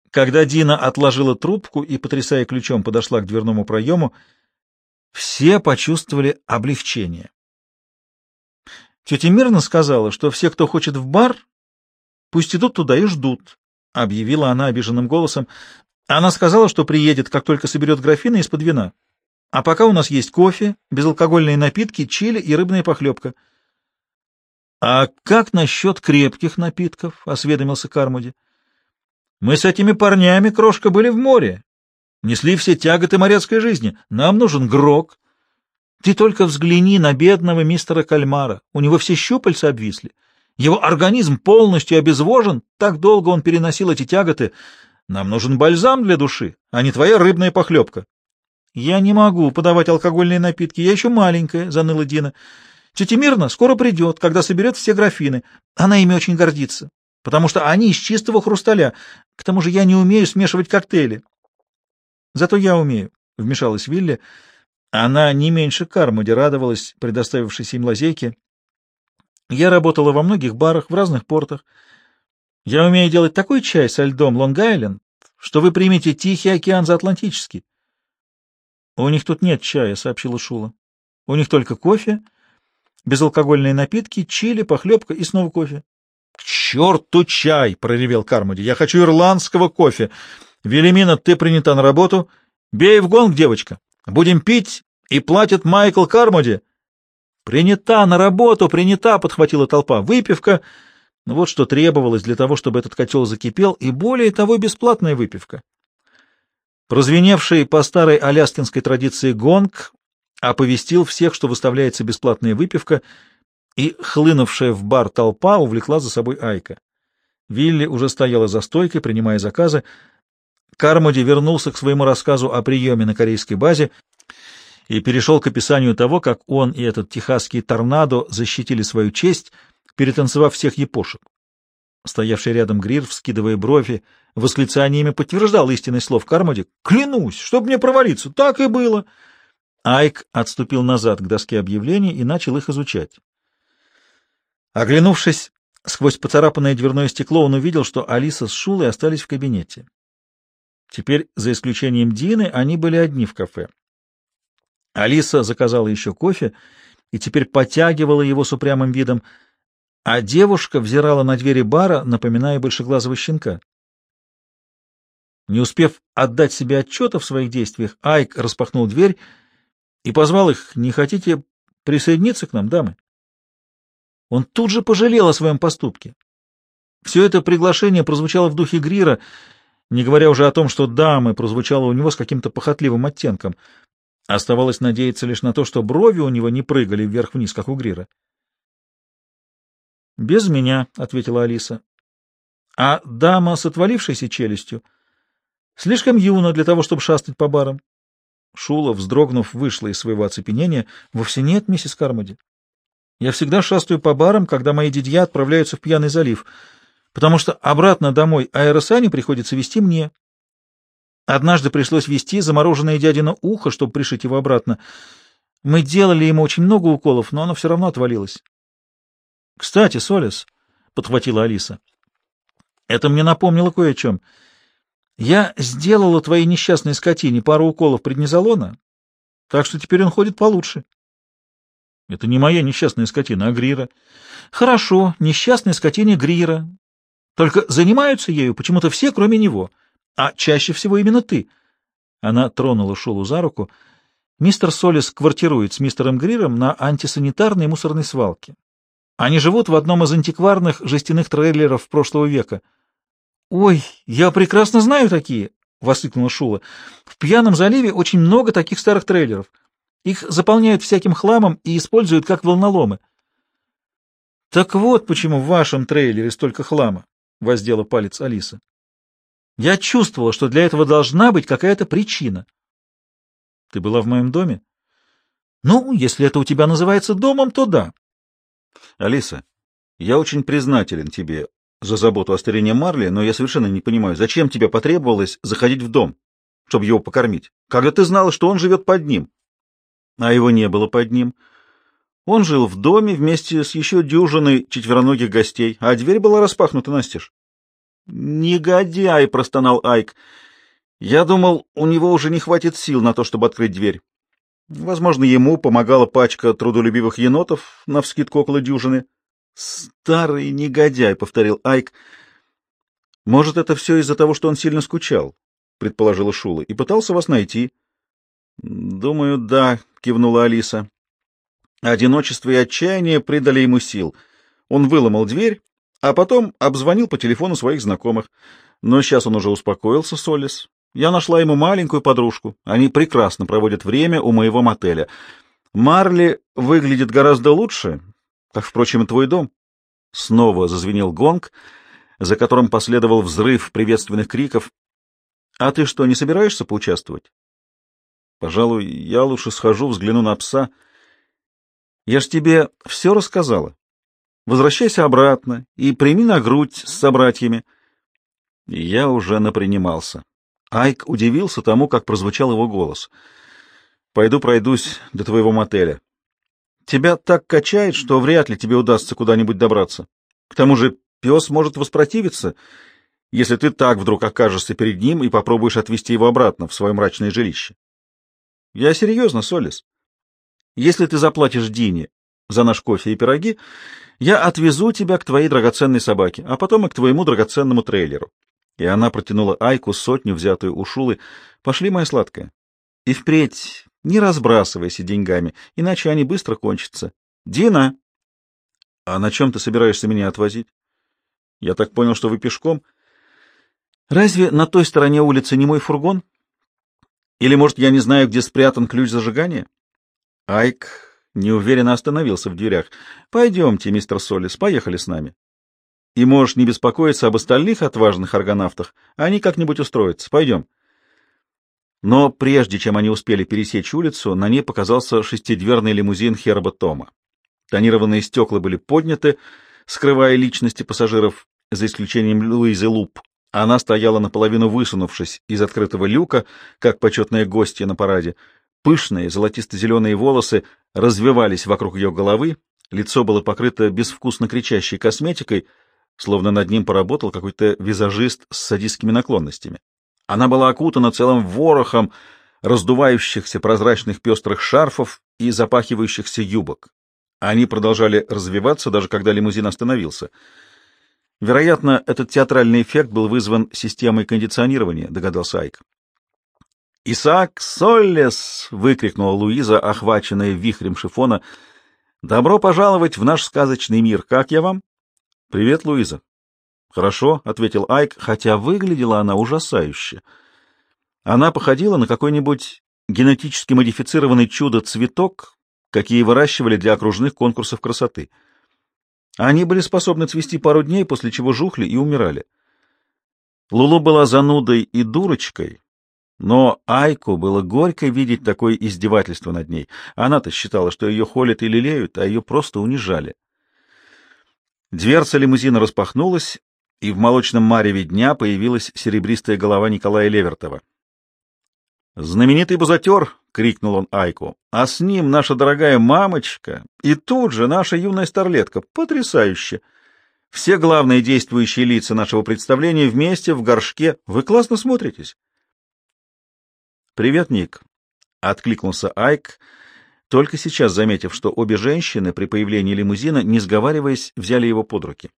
Когда Дина отложила трубку и, потрясая ключом, подошла к дверному проему, все почувствовали облегчение. Тетя Мирна сказала, что все, кто хочет в бар, пусть идут туда и ждут, — объявила она обиженным голосом. Она сказала, что приедет, как только соберет графины из-под вина. А пока у нас есть кофе, безалкогольные напитки, чили и рыбная похлебка. — А как насчет крепких напитков? — осведомился Кармоди. — Мы с этими парнями, крошка, были в море. Несли все тяготы моряцкой жизни. Нам нужен грог. Ты только взгляни на бедного мистера Кальмара. У него все щупальца обвисли. Его организм полностью обезвожен. Так долго он переносил эти тяготы. Нам нужен бальзам для души, а не твоя рыбная похлебка. — Я не могу подавать алкогольные напитки. Я еще маленькая, — заныла Дина. — Тетя Мирна скоро придет, когда соберет все графины. Она ими очень гордится, потому что они из чистого хрусталя. К тому же я не умею смешивать коктейли. — Зато я умею, — вмешалась Вилли. Она не меньше Кармоди радовалась предоставившейся им лазейке. Я работала во многих барах, в разных портах. Я умею делать такой чай со льдом Лонг-Айленд, что вы примете Тихий океан за Атлантический. — У них тут нет чая, — сообщила Шула. — У них только кофе, безалкогольные напитки, чили, похлебка и снова кофе. — К черту чай! — проревел Кармоди. — Я хочу ирландского кофе. Велимина, ты принята на работу. Бей в гонг, девочка. Будем пить, и платит Майкл Кармоди. — Принята на работу, принята! — подхватила толпа. — Выпивка! Ну, вот что требовалось для того, чтобы этот котел закипел, и более того, бесплатная выпивка. Прозвеневший по старой аляскинской традиции гонг оповестил всех, что выставляется бесплатная выпивка, и хлынувшая в бар толпа увлекла за собой Айка. Вилли уже стояла за стойкой, принимая заказы. Кармоди вернулся к своему рассказу о приеме на корейской базе и перешел к описанию того, как он и этот техасский торнадо защитили свою честь, перетанцевав всех япошек. Стоявший рядом Грир, вскидывая брови, восклицаниями подтверждал истинность слов Кармоди. «Клянусь, чтоб мне провалиться, так и было!» Айк отступил назад к доске объявлений и начал их изучать. Оглянувшись сквозь поцарапанное дверное стекло, он увидел, что Алиса с Шулой остались в кабинете. Теперь, за исключением Дины, они были одни в кафе. Алиса заказала еще кофе и теперь потягивала его с упрямым видом, а девушка взирала на двери бара, напоминая большеглазого щенка. Не успев отдать себе отчета в своих действиях, Айк распахнул дверь и позвал их: «Не хотите присоединиться к нам, дамы?» Он тут же пожалел о своем поступке. Все это приглашение прозвучало в духе Грира, не говоря уже о том, что «дамы» прозвучало у него с каким-то похотливым оттенком. Оставалось надеяться лишь на то, что брови у него не прыгали вверх-вниз, как у Грира. «Без меня», — ответила Алиса. «А дама с отвалившейся челюстью слишком юна для того, чтобы шастать по барам». Шула, вздрогнув, вышла из своего оцепенения. «Вовсе нет, миссис Кармоди. Я всегда шастаю по барам, когда мои дядья отправляются в Пьяный залив, потому что обратно домой аэросани приходится везти мне. Однажды пришлось везти замороженное дядино ухо, чтобы пришить его обратно. Мы делали ему очень много уколов, но оно все равно отвалилось». «Кстати, Солис», — подхватила Алиса, — «это мне напомнило кое о чем. Я сделала твоей несчастной скотине пару уколов преднизолона, так что теперь он ходит получше». «Это не моя несчастная скотина, а Грира». «Хорошо, несчастная скотине Грира. Только занимаются ею почему-то все, кроме него, а чаще всего именно ты». Она тронула Шулу за руку. «Мистер Солис квартирует с мистером Гриром на антисанитарной мусорной свалке. Они живут в одном из антикварных жестяных трейлеров прошлого века». «Ой, я прекрасно знаю такие!» — воскликнула Шула. «В Пьяном заливе очень много таких старых трейлеров. Их заполняют всяким хламом и используют как волноломы». «Так вот почему в вашем трейлере столько хлама», — воздела палец Алиса. «Я чувствовала, что для этого должна быть какая-то причина». «Ты была в моем доме?» «Ну, если это у тебя называется домом, то да». Алиса, я очень признателен тебе за заботу о старине Марли, но я совершенно не понимаю, зачем тебе потребовалось заходить в дом, чтобы его покормить, когда ты знала, что он живет под ним. А его не было под ним. Он жил в доме вместе с еще дюжиной четвероногих гостей, а дверь была распахнута настежь. «Негодяй!» — простонал Айк. «Я думал, у него уже не хватит сил на то, чтобы открыть дверь. Возможно, ему помогала пачка трудолюбивых енотов, навскидку около дюжины». «Старый негодяй!» — повторил Айк. «Может, это все из-за того, что он сильно скучал?» — предположила Шула. «И пытался вас найти». «Думаю, да», — кивнула Алиса. Одиночество и отчаяние придали ему сил. Он выломал дверь, а потом обзвонил по телефону своих знакомых. Но сейчас он уже успокоился, Солис. Я нашла ему маленькую подружку. Они прекрасно проводят время у моего мотеля. Марли выглядит гораздо лучше, как, впрочем, и твой дом. Снова зазвенел гонг, за которым последовал взрыв приветственных криков. А ты что, не собираешься поучаствовать? Пожалуй, я лучше схожу, взгляну на пса. Я ж тебе все рассказала. Возвращайся обратно и прими на грудь с собратьями. Я уже напринимался. Айк удивился тому, как прозвучал его голос. Пойду пройдусь до твоего мотеля. Тебя так качает, что вряд ли тебе удастся куда-нибудь добраться. К тому же пес может воспротивиться, если ты так вдруг окажешься перед ним и попробуешь отвезти его обратно в свое мрачное жилище. Я серьезно, Солис. Если ты заплатишь Дине за наш кофе и пироги, я отвезу тебя к твоей драгоценной собаке, а потом и к твоему драгоценному трейлеру. И она протянула Айку сотню, взятую у Шулы. Пошли, моя сладкая. И впредь не разбрасывайся деньгами, иначе они быстро кончатся. Дина! А на чем ты собираешься меня отвозить? Я так понял, что вы пешком. Разве на той стороне улицы не мой фургон? Или, может, я не знаю, где спрятан ключ зажигания? Айк неуверенно остановился в дверях. Пойдемте, мистер Солис, поехали с нами. И можешь не беспокоиться об остальных отважных аргонавтах. Они как-нибудь устроятся. Пойдем. Но прежде чем они успели пересечь улицу, на ней показался шестидверный лимузин Херба Тома. Тонированные стекла были подняты, скрывая личности пассажиров, за исключением Луизы Луп. Она стояла наполовину высунувшись из открытого люка, как почетная гостья на параде. Пышные золотисто-зеленые волосы развивались вокруг ее головы, лицо было покрыто безвкусно кричащей косметикой, словно над ним поработал какой-то визажист с садистскими наклонностями. Она была окутана целым ворохом раздувающихся прозрачных пестрых шарфов и запахивающихся юбок. Они продолжали развиваться, даже когда лимузин остановился. Вероятно, этот театральный эффект был вызван системой кондиционирования, догадался Айк. «Исаак Соллес!» — выкрикнула Луиза, охваченная вихрем шифона. «Добро пожаловать в наш сказочный мир! Как я вам?» «Привет, Луиза!» «Хорошо», — ответил Айк, хотя выглядела она ужасающе. Она походила на какой-нибудь генетически модифицированный чудо-цветок, какие выращивали для окружных конкурсов красоты. Они были способны цвести пару дней, после чего жухли и умирали. Лулу была занудой и дурочкой, но Айку было горько видеть такое издевательство над ней. Она-то считала, что ее холят и лелеют, а ее просто унижали. Дверца лимузина распахнулась, и в молочном мареве дня появилась серебристая голова Николая Левертова. «Знаменитый бузатер!» — крикнул он Айку. «А с ним наша дорогая мамочка и тут же наша юная старлетка. Потрясающе! Все главные действующие лица нашего представления вместе в горшке. Вы классно смотритесь!» «Привет, Ник!» — откликнулся Айк, только сейчас заметив, что обе женщины при появлении лимузина, не сговариваясь, взяли его под руки.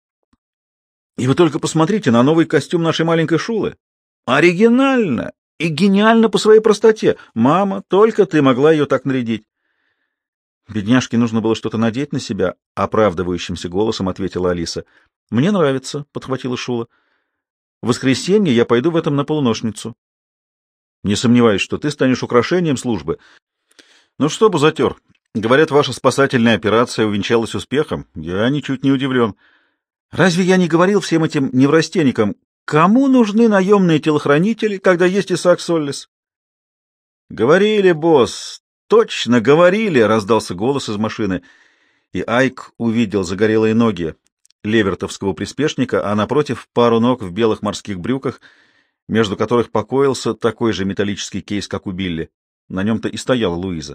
«И вы только посмотрите на новый костюм нашей маленькой Шулы! Оригинально! И гениально по своей простоте. Мама, только ты могла ее так нарядить. Бедняжке нужно было что-то надеть на себя, — оправдывающимся голосом ответила Алиса. — Мне нравится, — подхватила Шула. — В воскресенье я пойду в этом на полуношницу. — Не сомневаюсь, что ты станешь украшением службы. — Ну что, бузатер, говорят, ваша спасательная операция увенчалась успехом. Я ничуть не удивлен. Разве я не говорил всем этим неврастенникам, кому нужны наемные телохранители, когда есть Исаак Соллес? — Говорили, босс, точно говорили, — раздался голос из машины, и Айк увидел загорелые ноги левертовского приспешника, а напротив пару ног в белых морских брюках, между которых покоился такой же металлический кейс, как у Билли. На нем-то и стояла Луиза.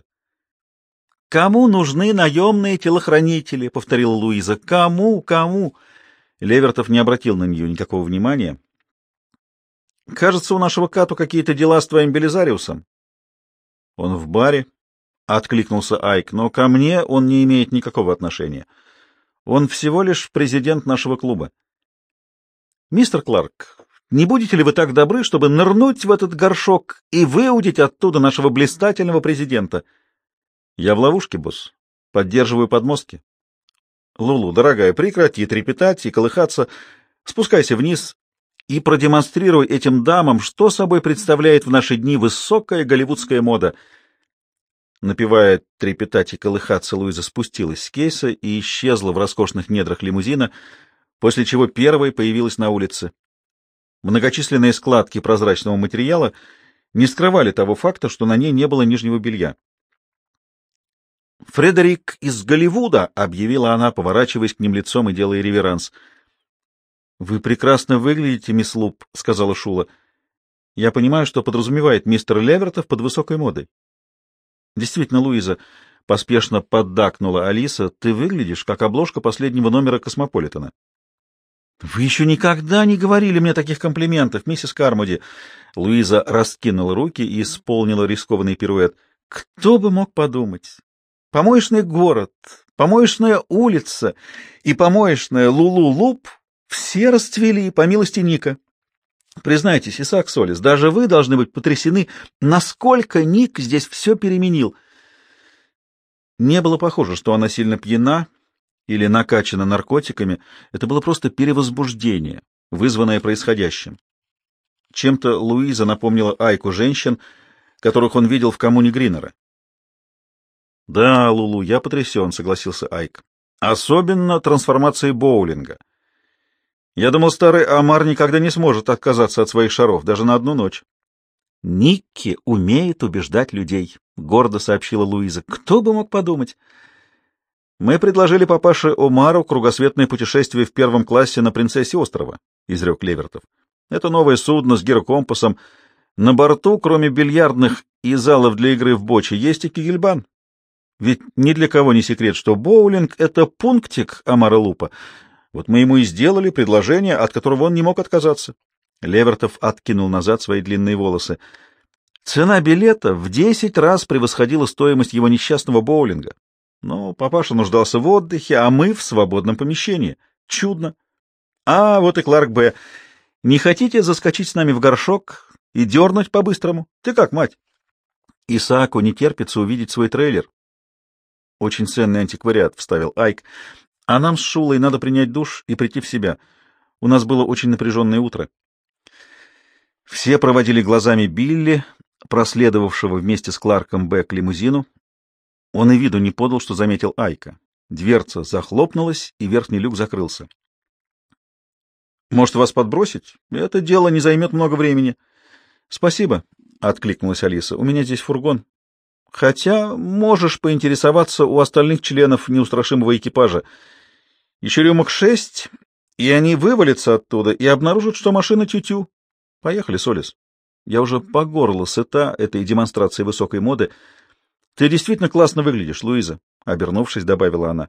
— Кому нужны наемные телохранители? — повторила Луиза. — Кому? Кому? Левертов не обратил на нее никакого внимания. «Кажется, у нашего Кату какие-то дела с твоим Белизариусом». «Он в баре», — откликнулся Айк, — «но ко мне он не имеет никакого отношения. Он всего лишь президент нашего клуба». «Мистер Кларк, не будете ли вы так добры, чтобы нырнуть в этот горшок и выудить оттуда нашего блистательного президента?» «Я в ловушке, босс. Поддерживаю подмостки». «Лулу, дорогая, прекрати трепетать и колыхаться. Спускайся вниз и продемонстрируй этим дамам, что собой представляет в наши дни высокая голливудская мода». Напевая трепетать и колыхаться, Луиза спустилась с кейса и исчезла в роскошных недрах лимузина, после чего первой появилась на улице. Многочисленные складки прозрачного материала не скрывали того факта, что на ней не было нижнего белья. «Фредерик из Голливуда!» — объявила она, поворачиваясь к ним лицом и делая реверанс. «Вы прекрасно выглядите, мисс Луп», — сказала Шула. «Я понимаю, что подразумевает мистер Левертов под высокой модой». «Действительно, Луиза», — поспешно поддакнула Алиса, — «ты выглядишь, как обложка последнего номера «Космополитена». «Вы еще никогда не говорили мне таких комплиментов, миссис Кармоди». Луиза раскинула руки и исполнила рискованный пируэт. «Кто бы мог подумать? Помоечный город, помоечная улица и помоечная Лулу-Луп все расцвели по милости Ника. Признайтесь, Исаак Солис, даже вы должны быть потрясены, насколько Ник здесь все переменил». Не было похоже, что она сильно пьяна или накачана наркотиками. Это было просто перевозбуждение, вызванное происходящим. Чем-то Луиза напомнила Айку женщин, которых он видел в коммуне Гринера. «Да, Лулу, я потрясен», — согласился Айк. «Особенно трансформацией боулинга. Я думал, старый Омар никогда не сможет отказаться от своих шаров, даже на одну ночь». «Никки умеет убеждать людей», — гордо сообщила Луиза. «Кто бы мог подумать?» «Мы предложили папаше Омару кругосветное путешествие в первом классе на Принцессе острова», — изрек Левертов. «Это новое судно с гирокомпасом. На борту, кроме бильярдных и залов для игры в боче, есть и кегельбан. Ведь ни для кого не секрет, что боулинг — это пунктик Омара Лупа. Вот мы ему и сделали предложение, от которого он не мог отказаться». Левертов откинул назад свои длинные волосы. Цена билета в 10 раз превосходила стоимость его несчастного боулинга. Но папаша нуждался в отдыхе, а мы в свободном помещении. Чудно. А вот и Кларк Б. Не хотите заскочить с нами в горшок и дернуть по-быстрому? Ты как, мать? Исааку не терпится увидеть свой трейлер. Очень ценный антиквариат, — вставил Айк. А нам с Шулой надо принять душ и прийти в себя. У нас было очень напряженное утро. Все проводили глазами Билли, проследовавшего вместе с Кларком Б. к лимузину. Он и виду не подал, что заметил Айка. Дверца захлопнулась, и верхний люк закрылся. «Может, вас подбросить? Это дело не займет много времени». «Спасибо», — откликнулась Алиса. «У меня здесь фургон. Хотя можешь поинтересоваться у остальных членов неустрашимого экипажа. Еще рюмок 6, и они вывалятся оттуда и обнаружат, что машина тю-тю. Поехали, Солис. Я уже по горло сыта этой демонстрацией высокой моды. Ты действительно классно выглядишь, Луиза», — обернувшись, добавила она.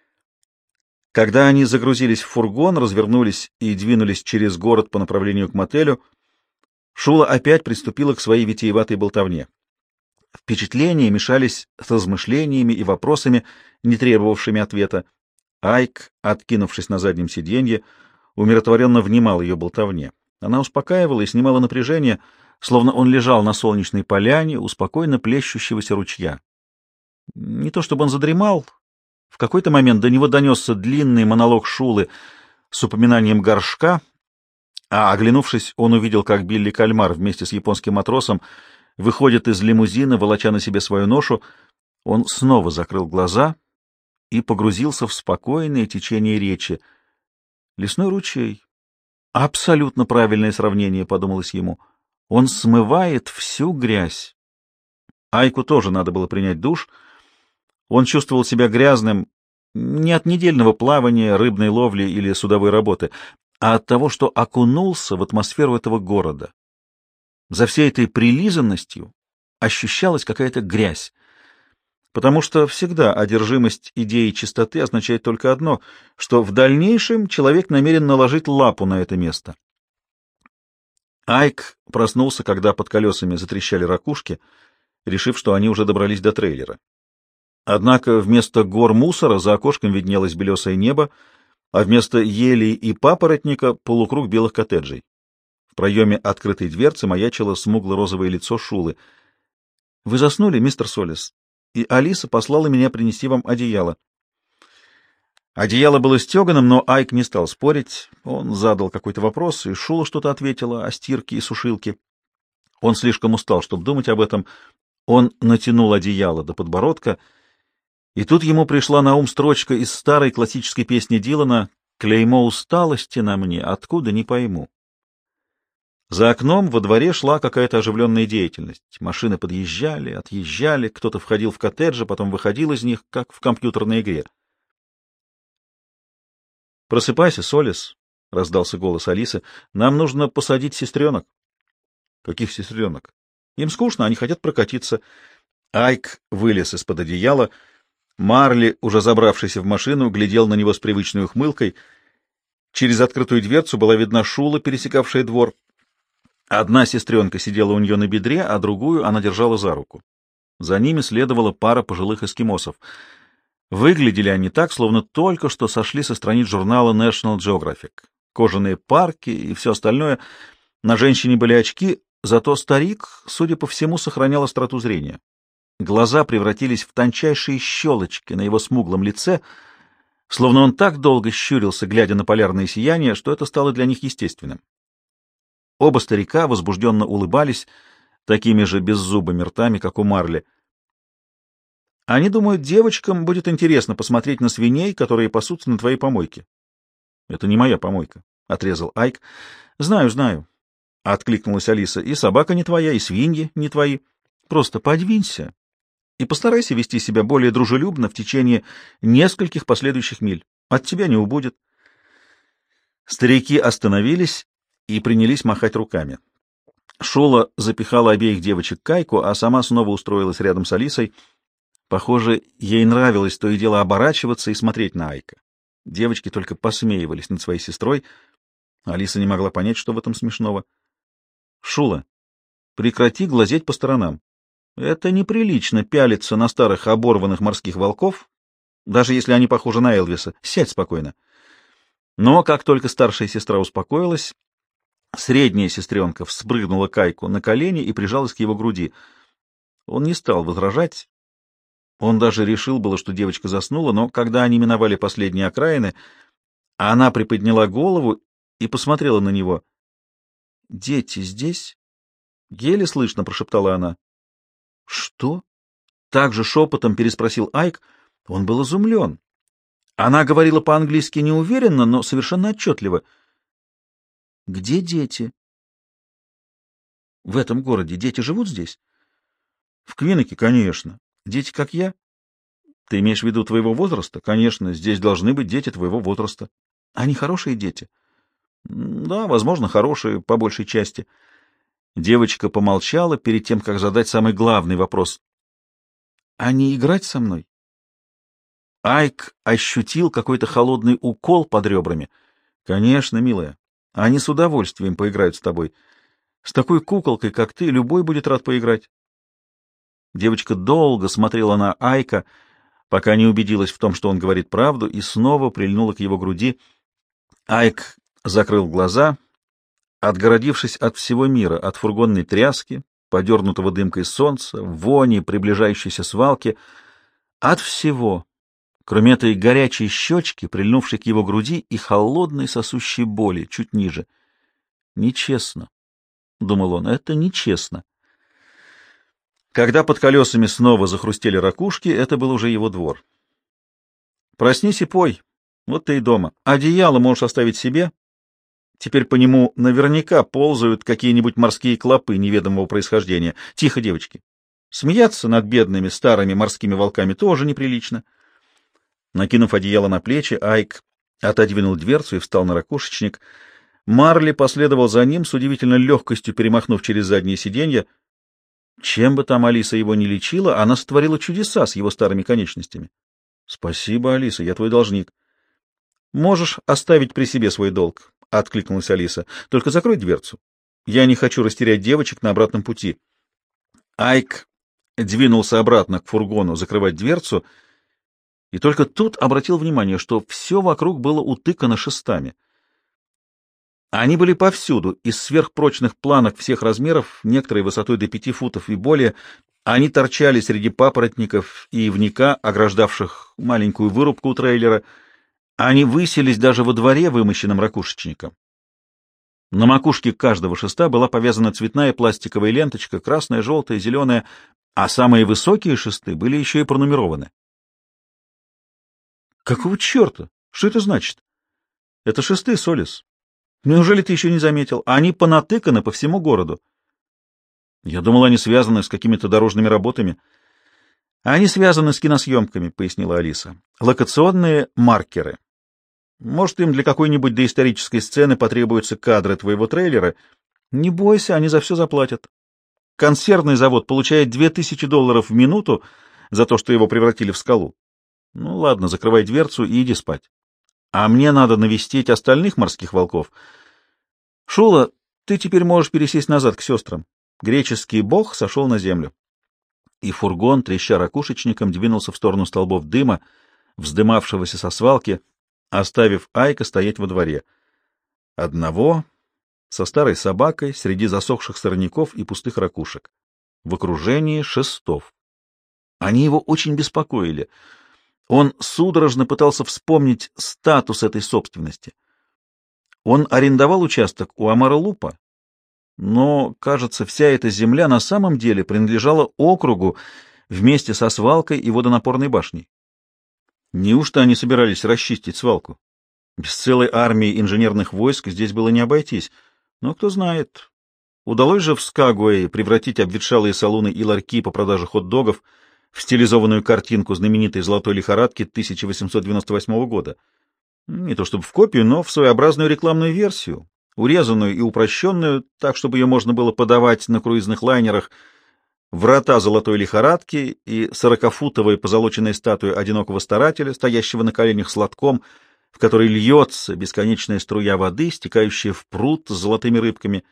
Когда они загрузились в фургон, развернулись и двинулись через город по направлению к мотелю, Шула опять приступила к своей витиеватой болтовне. Впечатления мешались с размышлениями и вопросами, не требовавшими ответа. Айк, откинувшись на заднем сиденье, умиротворенно внимал ее болтовне. Она успокаивала и снимала напряжение, словно он лежал на солнечной поляне у спокойно плещущегося ручья. Не то чтобы он задремал. В какой-то момент до него донесся длинный монолог Шулы с упоминанием горшка, а, оглянувшись, он увидел, как Билли Кальмар вместе с японским матросом выходит из лимузина, волоча на себе свою ношу. Он снова закрыл глаза и погрузился в спокойное течение речи. «Лесной ручей». Абсолютно правильное сравнение, — подумалось ему. Он смывает всю грязь. Айку тоже надо было принять душ. Он чувствовал себя грязным не от недельного плавания, рыбной ловли или судовой работы, а от того, что окунулся в атмосферу этого города. За всей этой прилизанностью ощущалась какая-то грязь. потому что всегда одержимость идеей чистоты означает только одно, что в дальнейшем человек намерен наложить лапу на это место. Айк проснулся, когда под колесами затрещали ракушки, решив, что они уже добрались до трейлера. Однако вместо гор мусора за окошком виднелось белесое небо, а вместо елей и папоротника — полукруг белых коттеджей. В проеме открытой дверцы маячило смугло-розовое лицо Шулы. — Вы заснули, мистер Солис, и Алиса послала меня принести вам одеяло. Одеяло было стеганым, но Айк не стал спорить. Он задал какой-то вопрос, и Шула что-то ответила о стирке и сушилке. Он слишком устал, чтобы думать об этом. Он натянул одеяло до подбородка, и тут ему пришла на ум строчка из старой классической песни Дилана «Клеймо усталости на мне, откуда не пойму». За окном во дворе шла какая-то оживленная деятельность. Машины подъезжали, отъезжали, кто-то входил в коттеджи, потом выходил из них, как в компьютерной игре. «Просыпайся, Солис», — раздался голос Алисы. «Нам нужно посадить сестренок». «Каких сестренок?» «Им скучно, они хотят прокатиться». Айк вылез из-под одеяла. Марли, уже забравшийся в машину, глядел на него с привычной ухмылкой. Через открытую дверцу была видна Шула, пересекавшая двор. Одна сестренка сидела у нее на бедре, а другую она держала за руку. За ними следовала пара пожилых эскимосов. Выглядели они так, словно только что сошли со страниц журнала National Geographic. Кожаные парки и все остальное. На женщине были очки, зато старик, судя по всему, сохранял остроту зрения. Глаза превратились в тончайшие щелочки на его смуглом лице, словно он так долго щурился, глядя на полярное сияние, что это стало для них естественным. Оба старика возбужденно улыбались, такими же беззубыми ртами, как у Марли. Они думают, девочкам будет интересно посмотреть на свиней, которые пасутся на твоей помойке. — Это не моя помойка, — отрезал Айк. — Знаю, знаю, — откликнулась Алиса. — И собака не твоя, и свиньи не твои. Просто подвинься и постарайся вести себя более дружелюбно в течение нескольких последующих миль. От тебя не убудет. Старики остановились и принялись махать руками. Шула запихала обеих девочек в кайку, а сама снова устроилась рядом с Алисой. Похоже, ей нравилось то и дело оборачиваться и смотреть на Айка. Девочки только посмеивались над своей сестрой. Алиса не могла понять, что в этом смешного. — Шула, прекрати глазеть по сторонам. Это неприлично пялиться на старых оборванных морских волков, даже если они похожи на Элвиса. Сядь спокойно. Но как только старшая сестра успокоилась, средняя сестренка вспрыгнула к Айку на колени и прижалась к его груди. Он не стал возражать. Он даже решил было, что девочка заснула, но когда они миновали последние окраины, она приподняла голову и посмотрела на него. — Дети здесь? — еле слышно прошептала она. — Что? — также шепотом переспросил Айк. Он был изумлен. Она говорила по-английски неуверенно, но совершенно отчетливо. — Где дети? — В этом городе дети живут здесь? — В Квинноке, конечно. Дети, как я? Ты имеешь в виду твоего возраста? Конечно, здесь должны быть дети твоего возраста. Они хорошие дети? Да, возможно, хорошие, по большей части. Девочка помолчала перед тем, как задать самый главный вопрос. Они играть со мной? Айк ощутил какой-то холодный укол под ребрами. Конечно, милая, они с удовольствием поиграют с тобой. С такой куколкой, как ты, любой будет рад поиграть. Девочка долго смотрела на Айка, пока не убедилась в том, что он говорит правду, и снова прильнула к его груди. Айк закрыл глаза, отгородившись от всего мира, от фургонной тряски, подернутого дымкой солнца, вони приближающейся свалки, от всего, кроме этой горячей щечки, прильнувшей к его груди, и холодной сосущей боли чуть ниже. «Нечестно», — думал он, — «это нечестно». Когда под колесами снова захрустели ракушки, это был уже его двор. «Проснись и пой. Вот ты и дома. Одеяло можешь оставить себе. Теперь по нему наверняка ползают какие-нибудь морские клопы неведомого происхождения. Тихо, девочки. Смеяться над бедными старыми морскими волками тоже неприлично». Накинув одеяло на плечи, Айк отодвинул дверцу и встал на ракушечник. Марли последовал за ним, с удивительной легкостью перемахнув через заднее сиденье. Чем бы там Алиса его ни лечила, она сотворила чудеса с его старыми конечностями. — Спасибо, Алиса, я твой должник. — Можешь оставить при себе свой долг, — откликнулась Алиса. — Только закрой дверцу. Я не хочу растерять девочек на обратном пути. Айк двинулся обратно к фургону закрывать дверцу, и только тут обратил внимание, что все вокруг было утыкано шестами. Они были повсюду, из сверхпрочных планок всех размеров, некоторые высотой до 5 футов и более. Они торчали среди папоротников и ивника, ограждавших маленькую вырубку у трейлера. Они высились даже во дворе, вымощенном ракушечником. На макушке каждого шеста была повязана цветная пластиковая ленточка, красная, желтая, зеленая, а самые высокие шесты были еще и пронумерованы. Какого черта? Что это значит? Это шесты, Солис. Неужели ты еще не заметил? Они понатыканы по всему городу. Я думал, они связаны с какими-то дорожными работами. Они связаны с киносъемками, пояснила Алиса. Локационные маркеры. Может, им для какой-нибудь доисторической сцены потребуются кадры твоего трейлера. Не бойся, они за все заплатят. Консервный завод получает $2000 в минуту за то, что его превратили в скалу. Ну ладно, закрывай дверцу и иди спать. А мне надо навестить остальных морских волков. Шула, ты теперь можешь пересесть назад к сестрам. Греческий бог сошел на землю. И фургон, треща ракушечником, двинулся в сторону столбов дыма, вздымавшегося со свалки, оставив Айка стоять во дворе. Одного, со старой собакой, среди засохших сорняков и пустых ракушек, в окружении шестов. Они его очень беспокоили. Он судорожно пытался вспомнить статус этой собственности. Он арендовал участок у Амара Лупа, но, кажется, вся эта земля на самом деле принадлежала округу вместе со свалкой и водонапорной башней. Неужто они собирались расчистить свалку? Без целой армии инженерных войск здесь было не обойтись. Но кто знает. Удалось же в Скагуэе превратить обветшалые салуны и ларьки по продаже хот-догов в стилизованную картинку знаменитой золотой лихорадки 1898 года. Не то чтобы в копию, но в своеобразную рекламную версию, урезанную и упрощенную, так, чтобы ее можно было подавать на круизных лайнерах. Врата золотой лихорадки и 40-футовая позолоченная статуя одинокого старателя, стоящего на коленях с лотком, в который льется бесконечная струя воды, стекающая в пруд с золотыми рыбками.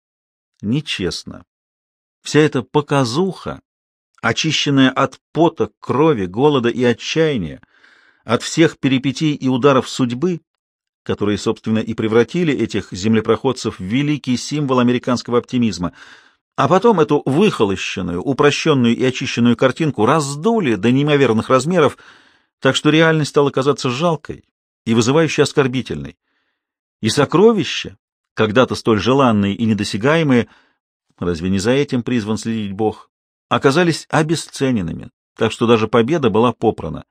Нечестно. Вся эта показуха, очищенная от пота, крови, голода и отчаяния, от всех перипетий и ударов судьбы, которые, собственно, и превратили этих землепроходцев в великий символ американского оптимизма, а потом эту выхолощенную, упрощенную и очищенную картинку раздули до неимоверных размеров, так что реальность стала казаться жалкой и вызывающе оскорбительной. И сокровища, когда-то столь желанные и недосягаемые, разве не за этим призван следить Бог, оказались обесцененными, так что даже победа была попрана.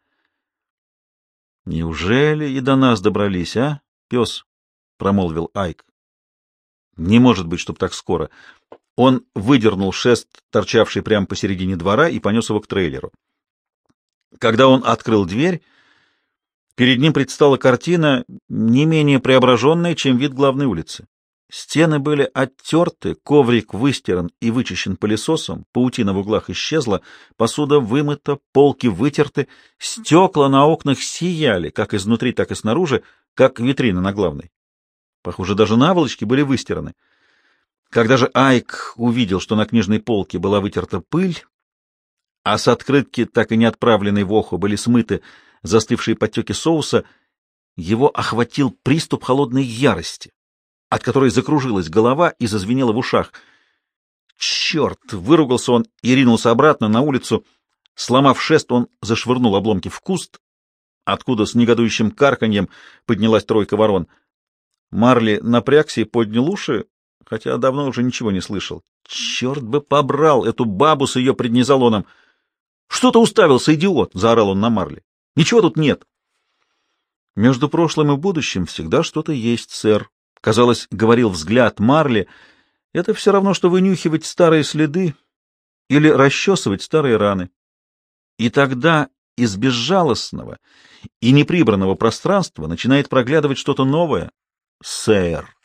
«Неужели и до нас добрались, а, пес?» — промолвил Айк. «Не может быть, чтоб так скоро». Он выдернул шест, торчавший прямо посередине двора, и понес его к трейлеру. Когда он открыл дверь, перед ним предстала картина, не менее преображенная, чем вид главной улицы. Стены были оттерты, коврик выстиран и вычищен пылесосом, паутина в углах исчезла, посуда вымыта, полки вытерты, стекла на окнах сияли, как изнутри, так и снаружи, как витрины на главной. Похоже, даже наволочки были выстираны. Когда же Айк увидел, что на книжной полке была вытерта пыль, а с открытки, так и не отправленной в Оху, были смыты застывшие подтеки соуса, его охватил приступ холодной ярости, от которой закружилась голова и зазвенела в ушах. «Черт!» — выругался он и ринулся обратно на улицу. Сломав шест, он зашвырнул обломки в куст, откуда с негодующим карканьем поднялась тройка ворон. Марли напрягся и поднял уши, хотя давно уже ничего не слышал. «Черт бы побрал эту бабу с ее преднизолоном!» «Что ты уставился, идиот?» — заорал он на Марли. «Ничего тут нет!» «Между прошлым и будущим всегда что-то есть, сэр», — казалось, говорил взгляд Марли. «Это все равно, что вынюхивать старые следы или расчесывать старые раны. И тогда из безжалостного и неприбранного пространства начинает проглядывать что-то новое, сэр».